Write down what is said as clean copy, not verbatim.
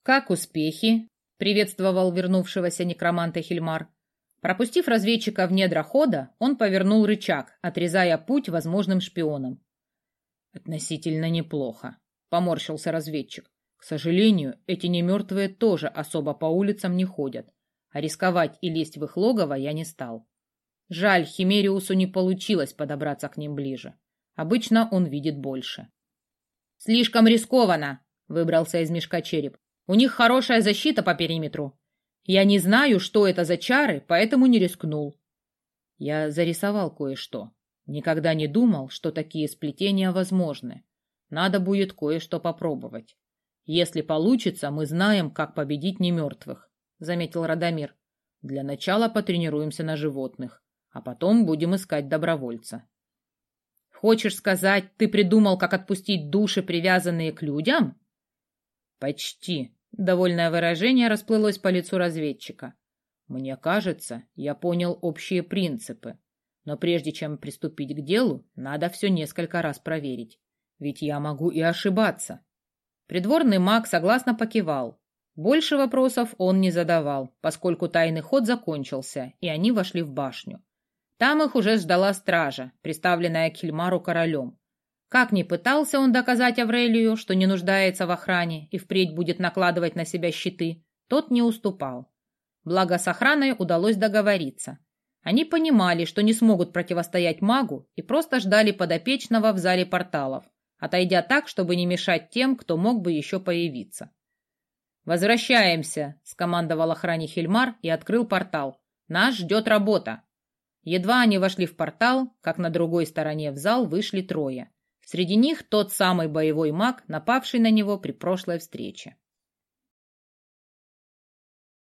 «Как успехи?» — приветствовал вернувшегося некроманта Хильмар. Пропустив разведчика в недра хода, он повернул рычаг, отрезая путь возможным шпионам. «Относительно неплохо», — поморщился разведчик. «К сожалению, эти немертвые тоже особо по улицам не ходят, а рисковать и лезть в их логово я не стал. Жаль, Химериусу не получилось подобраться к ним ближе. Обычно он видит больше». «Слишком рискованно», — выбрался из мешка череп. «У них хорошая защита по периметру. Я не знаю, что это за чары, поэтому не рискнул». «Я зарисовал кое-что. Никогда не думал, что такие сплетения возможны. Надо будет кое-что попробовать. Если получится, мы знаем, как победить немертвых», — заметил Радомир. «Для начала потренируемся на животных, а потом будем искать добровольца». «Хочешь сказать, ты придумал, как отпустить души, привязанные к людям?» «Почти». Довольное выражение расплылось по лицу разведчика. «Мне кажется, я понял общие принципы. Но прежде чем приступить к делу, надо все несколько раз проверить. Ведь я могу и ошибаться». Придворный маг согласно покивал. Больше вопросов он не задавал, поскольку тайный ход закончился, и они вошли в башню. Там их уже ждала стража, приставленная к Хильмару королем. Как ни пытался он доказать Аврелию, что не нуждается в охране и впредь будет накладывать на себя щиты, тот не уступал. Благо с охраной удалось договориться. Они понимали, что не смогут противостоять магу, и просто ждали подопечного в зале порталов, отойдя так, чтобы не мешать тем, кто мог бы еще появиться. «Возвращаемся», — скомандовал охране Хильмар и открыл портал. «Нас ждет работа». Едва они вошли в портал, как на другой стороне в зал вышли трое. Среди них тот самый боевой маг, напавший на него при прошлой встрече.